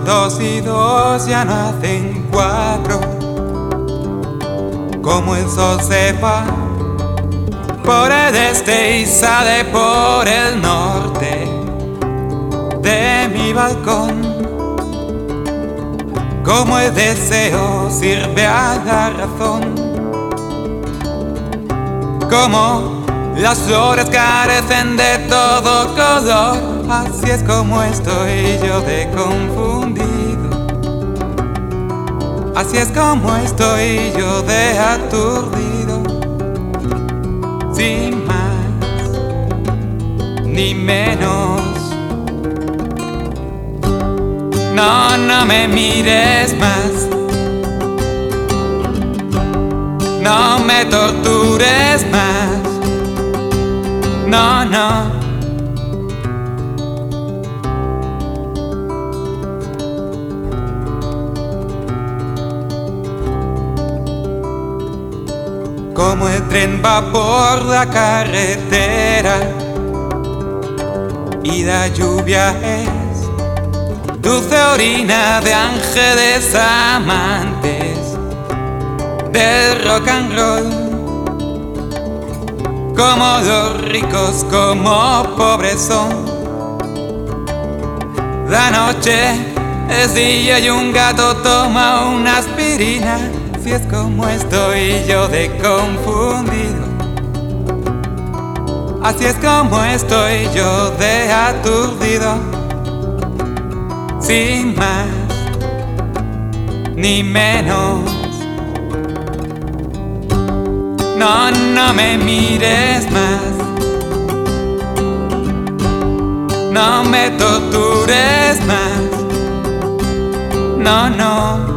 2 y 2 ya no hacen 4. Como el sol se va por el este y sale por el norte de mi balcón. Como el deseo sirve a la razón. Como las flores carecen de todo color, así es como estoy yo de confundido. Así es como estoy yo de aturdido. Sin más ni menos. No, no me mires más. No me tortures más. No, no. Como el tren va por la carretera y la lluvia es dulce orina de ángeles amantes del rock and roll. Como los ricos, como pobres son. La noche es día y un gato toma una aspirina. Así es como estoy yo de confundido. Así es como estoy yo de aturdido. Sin más ni menos. No, no me mires más. No me tortures más. No, no.